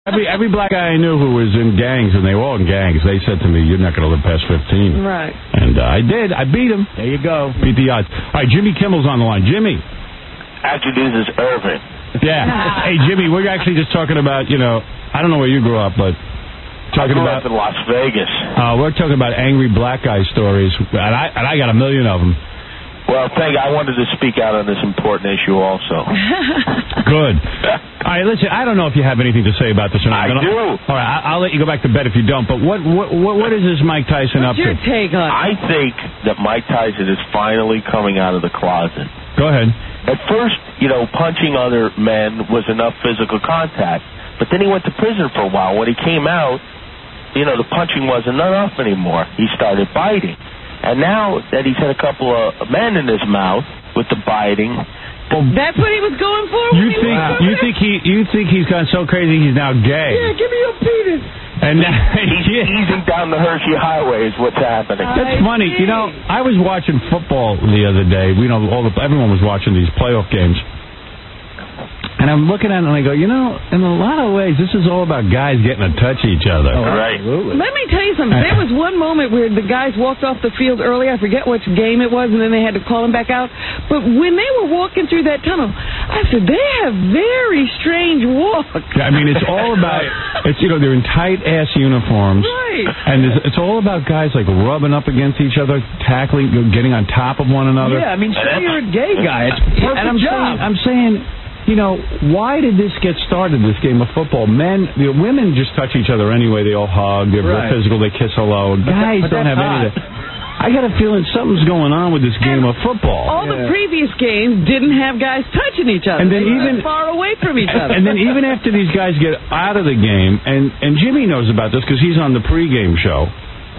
Every black guy I knew who was in gangs, and they were all in gangs, they said to me, "You're not going to live past 15." Right. And I did. I beat him. There you go. Beat the odds. All right, Jimmy Kimmel's on the line. Jimmy. Actually, this is Irvin. Yeah. Hey, Jimmy, we're actually just talking about, I don't know where you grew up, but talking I grew about up in Las Vegas. We're talking about angry black guy stories, and I got a million of them. Well, I wanted to speak out on this important issue also. Good. All right, listen, I don't know if you have anything to say about this or not. I do. All right, I'll let you go back to bed if you don't, but what is this Mike Tyson up to? What's your take on it? I think that Mike Tyson is finally coming out of the closet. Go ahead. At first, punching other men was enough physical contact, but then he went to prison for a while. When he came out, the punching wasn't enough anymore. He started biting. And now that he's had a couple of men in his mouth with the biting, that's what he was going for. You think he's gone so crazy he's now gay? Yeah, give me your penis. And he's easing down the Hershey Highway is what's happening. That's funny. I was watching football the other day. Everyone was watching these playoff games. And I'm looking at it and I go, in a lot of ways, this is all about guys getting to touch each other. Oh, right. Let me tell you something. There was one moment where the guys walked off the field early. I forget which game it was, and then they had to call them back out. But when they were walking through that tunnel, I said, they have very strange walks. I mean, it's all about, they're in tight-ass uniforms. Right. And it's all about guys, rubbing up against each other, tackling, getting on top of one another. Yeah, I mean, say you're a gay guy. It's a perfect and job. I'm saying... why did this get started, this game of football? Women just touch each other anyway. They all hug. They're real physical. They kiss hello. Guys don't have any of that. I got a feeling something's going on with this game of football. All the previous games didn't have guys touching each other. And then even far away from each other. And then even after these guys get out of the game, and Jimmy knows about this because he's on the pregame show.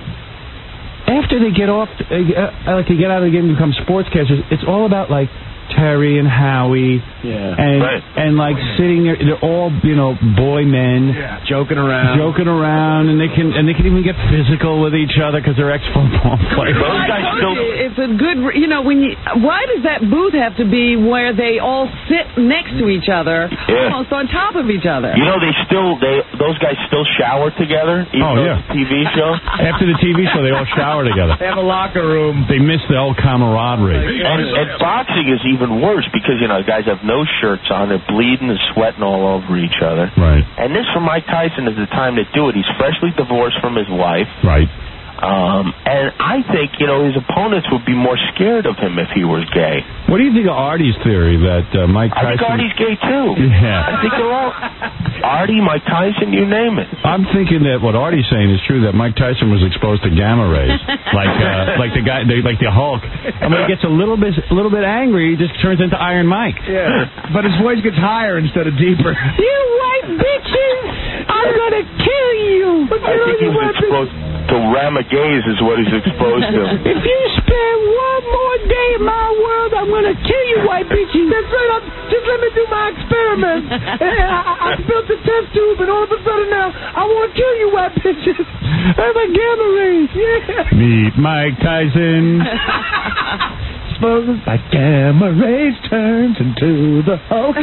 After they get off, they get out of the game and become sportscasters, it's all about Terry and Howie, and sitting there, they're all boy men, joking around, and they can even get physical with each other because they're ex-football players. Those guys still. It's a good, why does that booth have to be where they all sit next to each other, almost on top of each other? Those guys still shower together. Even though it's a TV show. After the TV show, they all shower together. They have a locker room. They miss the old camaraderie. And boxing is even worse because guys have no shirts on, they're bleeding and sweating all over each other. Right. And this for Mike Tyson is the time to do it. He's freshly divorced from his wife. Right. And I think his opponents would be more scared of him if he was gay. What do you think of Artie's theory that Mike Tyson? I think Artie's gay too. Yeah. I think they're all Artie, Mike Tyson, you name it. I'm thinking that what Artie's saying is true. That Mike Tyson was exposed to gamma rays, like the guy, like the Hulk. And when he gets a little bit angry, he just turns into Iron Mike. Yeah. But his voice gets higher instead of deeper. You white bitches! I'm gonna kill you! I think he was exposed to Ramagaze is what he's exposed to. If you spend one more day in my world, I'm gonna kill you, white bitches. That's right. Just let me do my experiment. I built a test tube, and all of a sudden now, I want to kill you, white bitches. I'm a gamma rays. Yeah. Meet Mike Tyson. Exposed by gamma rays turns into the Hulk.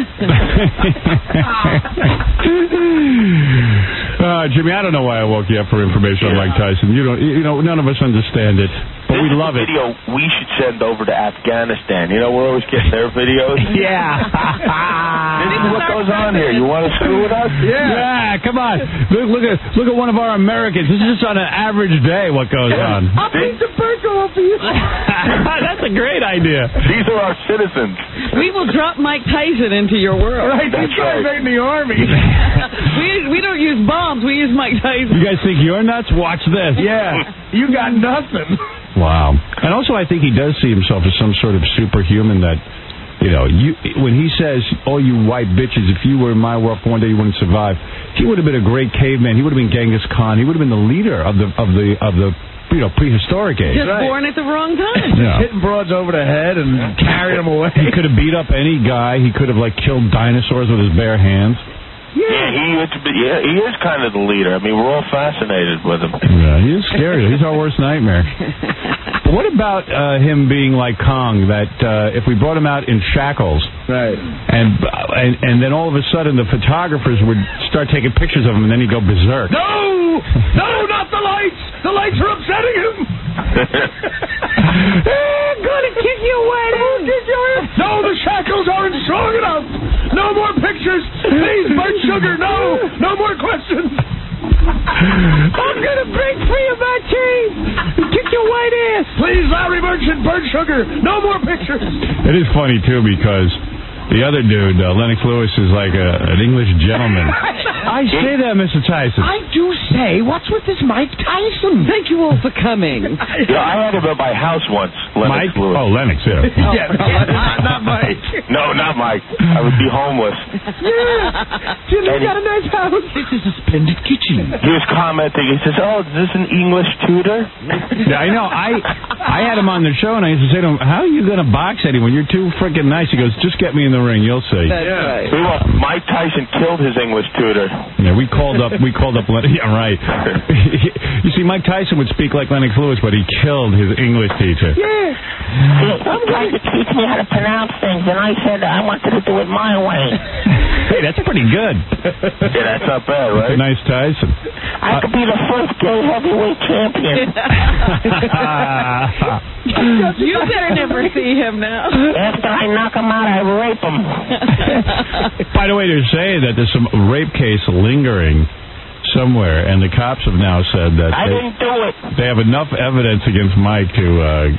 Jimmy, I don't know why I woke you up for information on Mike Tyson. None of us understand it, but we love it. Video we should send over to Afghanistan. We're always getting their videos. Yeah. This is what goes on here. You want to screw with us? Yeah, come on. Look at one of our Americans. This is just on an average day what goes on. I'll pick the burger up for you. That's a great idea. These are our citizens. We will drop Mike Tyson into your world. Right, he's trying to make the army. We don't use bombs. We use Mike Tyson. You guys think you're nuts? Watch this. Yeah, you got nothing. Wow. And also I think he does see himself as some sort of superhuman that, when he says, "Oh, you white bitches, if you were in my world for one day, you wouldn't survive." He would have been a great caveman. He would have been Genghis Khan. He would have been the leader of the prehistoric age. Just born at the wrong time. Just hitting broads over the head and carrying them away. He could have beat up any guy. He could have killed dinosaurs with his bare hands. Yeah, he is kind of the leader. I mean, we're all fascinated with him. Yeah, he is scary. He's our worst nightmare. But what about him being like Kong, that if we brought him out in shackles, right, and then all of a sudden the photographers would start taking pictures of him, and then he'd go berserk. No, not the lights. The lights are upsetting him. Gonna kick your way down. No, the shackles aren't strong enough. No more pictures. Please, Bert Sugar, no more questions. I'm gonna break free of my chains and kick your white ass. Please, Larry Merchant, Bert Sugar, no more pictures. It is funny, too, because the other dude, Lennox Lewis, is like an English gentleman. I say that, Mr. Tyson. I do say, what's with this Mike Tyson? Thank you all for coming. I had him at my house once, Lennox Lewis. Oh, Lennox, yeah. Not Mike. No, not Mike. I would be homeless. Yeah. Jimmy got a nice house. This is a splendid kitchen. He was commenting. He says, "Oh, is this an English tutor?" Yeah, I know. I had him on the show, and I used to say to him, "How are you going to box anyone? You're too freaking nice." He goes, "Just get me in the ring, you'll see." That's right. Mike Tyson killed his English tutor. Yeah, we called up Lennox. Yeah, right. You see, Mike Tyson would speak like Lennox Lewis, but he killed his English teacher. Yeah. He tried to teach me how to pronounce things, and I said I wanted to do it my way. Hey, that's pretty good. Yeah, that's not bad, right? That's a nice Tyson. I could be the first gay heavyweight champion. You better never see him now. After I knock him out, I rape him. By the way, they're saying that there's some rape case lingering somewhere, and the cops have now said that I didn't do it. they have enough evidence against Mike to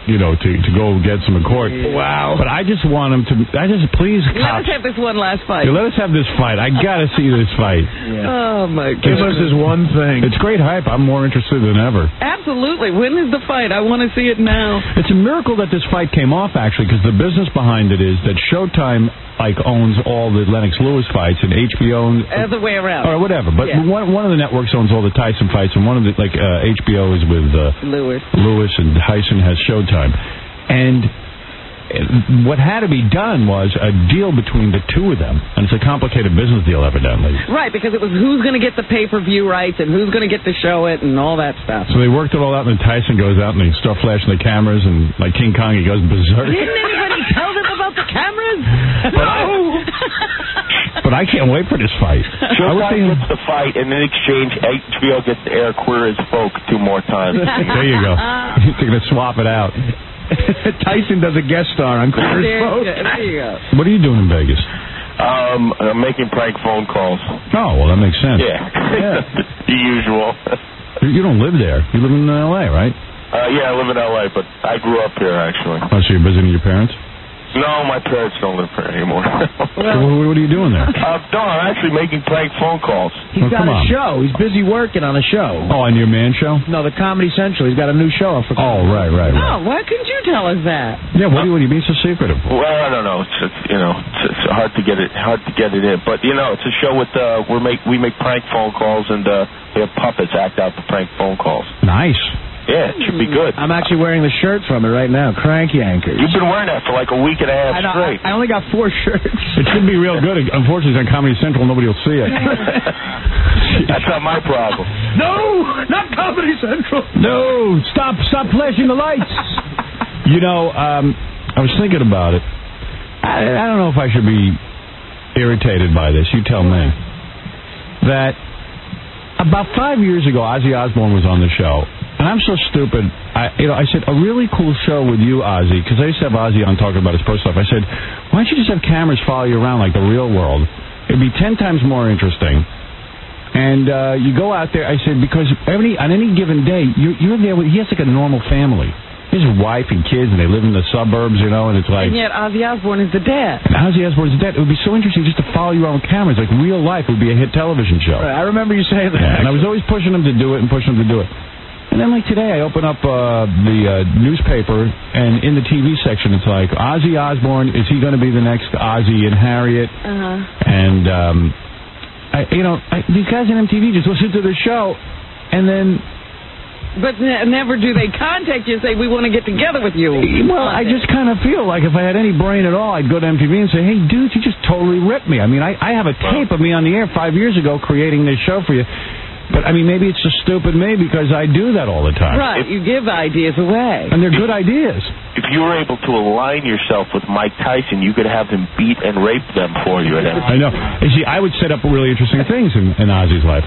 go get some in court. Wow. But I just want him to. Please, Let cops. us have this one last fight. Yeah, let us have this fight. I gotta see this fight. Oh my God. Give us this one thing. It's great hype. I'm more interested than ever. Absolutely. When is the fight? I want to see it now. It's a miracle that this fight came off, actually, because the business behind it is that Showtime owns all the Lennox Lewis fights, and HBO Other way around. or whatever. But Yeah. one of the networks owns all the Tyson fights, and one of the HBO is with Lewis, and Tyson has Showtime. And what had to be done was a deal between the two of them, and it's a complicated business deal, evidently. Right, because it was who's going to get the pay-per-view rights and who's going to get to show it and all that stuff. So they worked it all out, and then Tyson goes out and they start flashing the cameras, and like King Kong, he goes berserk. Didn't anybody tell them about the cameras? No! But I can't wait for this fight. Showtime gets the fight, and in exchange, HBO gets to air Queer as Folk 2 more times. There you go. They're going to swap it out. Tyson does a guest star on Queer as Folk. There you go. What are you doing in Vegas? I'm making prank phone calls. Oh, well, that makes sense. Yeah. The usual. You don't live there. You live in L.A., right? Yeah, I live in L.A., but I grew up here, actually. Oh, so you're visiting your parents? No, my parents don't live here anymore. So what are you doing there? No, I'm actually making prank phone calls. He's got come a on. show. He's busy working on a show. Oh, on your man show? No, the Comedy Central. He's got a new show up for. Oh, right. Oh, why couldn't you tell us that? Yeah, what are you being so secretive for? Well, I don't know. It's hard to get it in. But it's a show with we make prank phone calls, and we have puppets act out the prank phone calls. Nice. Yeah, it should be good. I'm actually wearing the shirt from it right now. Crank Yankers. You've been wearing that for like a week and a half straight. I only got 4 shirts. It should be real good. Unfortunately, it's on Comedy Central. Nobody will see it. That's not my problem. No, not Comedy Central. No, stop flashing the lights. I was thinking about it. I don't know if I should be irritated by this. You tell me. That about 5 years ago, Ozzy Osbourne was on the show. And I'm so stupid. I said, a really cool show with you, Ozzy, because I used to have Ozzy on talking about his personal life. I said, why don't you just have cameras follow you around like the real world? It'd be 10 times more interesting. And you go out there, I said, because on any given day, you're there with, he has like a normal family. His wife and kids, and they live in the suburbs, and it's like... And yet Ozzy Osbourne is the dad. And Ozzy Osbourne's the dad. It would be so interesting just to follow you around with cameras, like real life. It would be a hit television show. Right, I remember you saying that. Yeah, and I was always pushing him to do it. And then, like today, I open up the newspaper, and in the TV section, it's like, Ozzy Osbourne, is he going to be the next Ozzy and Harriet? And, these guys on MTV just listen to the show, and then But never do they contact you and say, we want to get together with you. Well, I just kind of feel like if I had any brain at all, I'd go to MTV and say, hey, dude, you just totally ripped me. I mean, I have a tape of me on the air 5 years ago creating this show for you. But, I mean, maybe it's just stupid me because I do that all the time. Right, you give ideas away. And they're good ideas. If you were able to align yourself with Mike Tyson, you could have him beat and rape them for you. I know. And see, I would set up really interesting things in Ozzy's life.